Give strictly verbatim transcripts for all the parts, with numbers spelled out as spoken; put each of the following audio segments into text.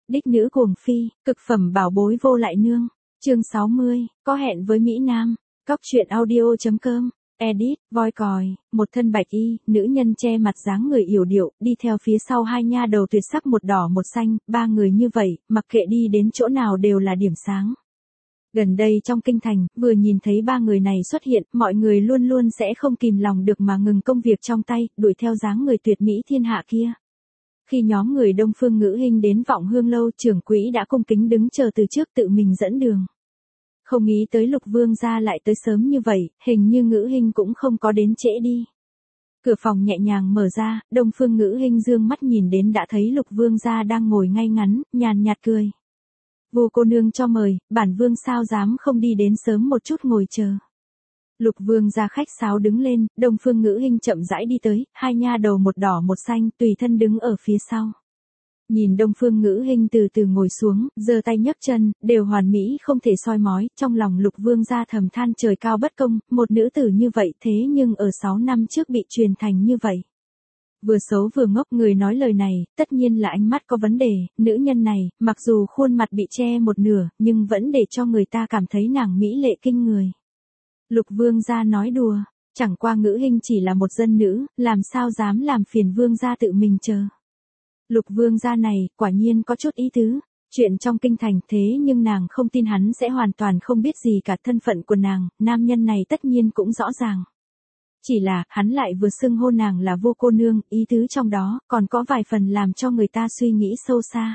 Đích nữ cuồng phi, cực phẩm bảo bối vô lại nương. Chương sáu mươi, có hẹn với Mỹ Nam. Cóc truyện audio chấm com. Edit, voi còi, một thân bạch y, nữ nhân che mặt dáng người yểu điệu, đi theo phía sau hai nha đầu tuyệt sắc một đỏ một xanh, ba người như vậy, mặc kệ đi đến chỗ nào đều là điểm sáng. Gần đây trong kinh thành, vừa nhìn thấy ba người này xuất hiện, mọi người luôn luôn sẽ không kìm lòng được mà ngừng công việc trong tay, đuổi theo dáng người tuyệt mỹ thiên hạ kia. Khi nhóm người Đông Phương Ngữ Hinh đến Vọng Hương lâu, trưởng quỹ đã cung kính đứng chờ từ trước tự mình dẫn đường. Không nghĩ tới Lục Vương gia lại tới sớm như vậy, hình như Ngữ Hinh cũng không có đến trễ đi. Cửa phòng nhẹ nhàng mở ra, Đông Phương Ngữ Hinh dương mắt nhìn đến đã thấy Lục Vương gia đang ngồi ngay ngắn, nhàn nhạt cười. Vô cô nương cho mời, bản vương sao dám không đi đến sớm một chút ngồi chờ. Lục Vương gia khách sáo đứng lên, Đông Phương Ngữ Hinh chậm rãi đi tới, hai nha đầu một đỏ một xanh tùy thân đứng ở phía sau. Nhìn Đông Phương Ngữ Hinh từ từ ngồi xuống, giơ tay nhấc chân, đều hoàn mỹ không thể soi mói, trong lòng Lục Vương gia thầm than trời cao bất công, một nữ tử như vậy thế nhưng ở sáu năm trước bị truyền thành như vậy. Vừa xấu vừa ngốc, người nói lời này, tất nhiên là ánh mắt có vấn đề, nữ nhân này, mặc dù khuôn mặt bị che một nửa, nhưng vẫn để cho người ta cảm thấy nàng mỹ lệ kinh người. Lục Vương gia nói đùa, chẳng qua Ngữ Hinh chỉ là một dân nữ, làm sao dám làm phiền Vương gia tự mình chờ. Lục Vương gia này, quả nhiên có chút ý tứ, chuyện trong kinh thành thế nhưng nàng không tin hắn sẽ hoàn toàn không biết gì cả thân phận của nàng, nam nhân này tất nhiên cũng rõ ràng. Chỉ là, hắn lại vừa xưng hô nàng là vô cô nương, ý tứ trong đó, còn có vài phần làm cho người ta suy nghĩ sâu xa.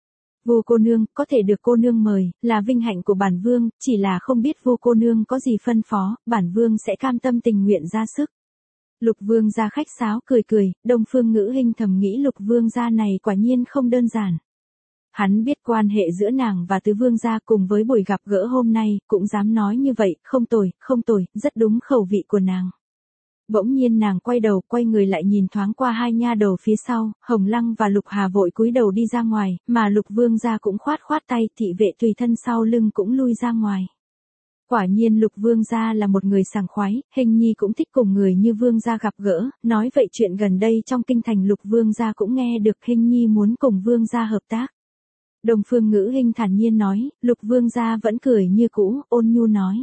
Vô cô nương, có thể được cô nương mời, là vinh hạnh của bản vương, chỉ là không biết vô cô nương có gì phân phó, bản vương sẽ cam tâm tình nguyện ra sức. Lục Vương gia khách sáo cười cười, Đông Phương Ngữ Hinh thầm nghĩ Lục Vương gia này quả nhiên không đơn giản. Hắn biết quan hệ giữa nàng và Tứ Vương gia cùng với buổi gặp gỡ hôm nay, cũng dám nói như vậy, không tồi, không tồi, rất đúng khẩu vị của nàng. Bỗng nhiên nàng quay đầu, quay người lại nhìn thoáng qua hai nha đầu phía sau, Hồng Lăng và Lục Hà vội cúi đầu đi ra ngoài, mà Lục Vương gia cũng khoát khoát tay, thị vệ tùy thân sau lưng cũng lui ra ngoài. Quả nhiên Lục Vương gia là một người sảng khoái, Hình nhi cũng thích cùng người như Vương gia gặp gỡ, nói vậy chuyện gần đây trong kinh thành Lục Vương gia cũng nghe được Hình nhi muốn cùng Vương gia hợp tác. Đông Phương Ngữ Hinh thản nhiên nói, Lục Vương gia vẫn cười như cũ, ôn nhu nói.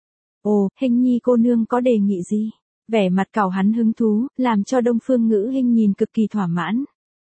Ồ, Hình nhi cô nương có đề nghị gì? Vẻ mặt cào hắn hứng thú, làm cho Đông Phương Ngữ Hinh nhìn cực kỳ thỏa mãn.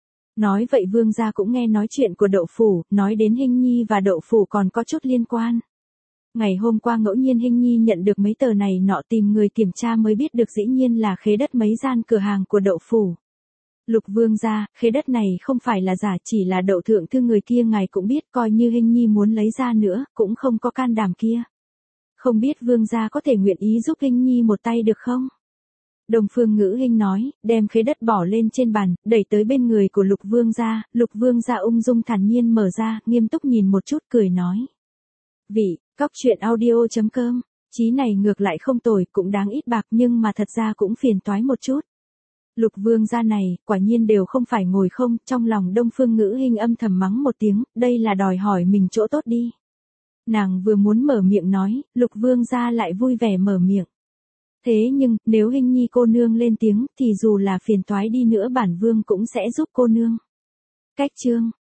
Nói vậy Vương gia cũng nghe nói chuyện của Đậu Phủ, nói đến Hình nhi và Đậu Phủ còn có chút liên quan. Ngày hôm qua ngẫu nhiên Hình nhi nhận được mấy tờ này nọ, tìm người kiểm tra mới biết được dĩ nhiên là khế đất mấy gian cửa hàng của Đậu Phủ. Lục Vương gia, khế đất này không phải là giả, chỉ là Đậu thượng thư người kia ngài cũng biết, coi như Hình nhi muốn lấy ra nữa, cũng không có can đảm kia. Không biết Vương gia có thể nguyện ý giúp Hình nhi một tay được không? Đông Phương Ngữ Hinh nói, đem khế đất bỏ lên trên bàn, đẩy tới bên người của Lục Vương gia, Lục Vương gia ung dung thản nhiên mở ra, nghiêm túc nhìn một chút cười nói. Vị, cóc truyện audio chấm com, chí này ngược lại không tồi, cũng đáng ít bạc nhưng mà thật ra cũng phiền toái một chút. Lục Vương gia này, quả nhiên đều không phải ngồi không, trong lòng Đông Phương Ngữ Hinh âm thầm mắng một tiếng, đây là đòi hỏi mình chỗ tốt đi. Nàng vừa muốn mở miệng nói, Lục Vương gia lại vui vẻ mở miệng. Thế nhưng, nếu Hình nhi cô nương lên tiếng, thì dù là phiền toái đi nữa bản vương cũng sẽ giúp cô nương. Cách chương.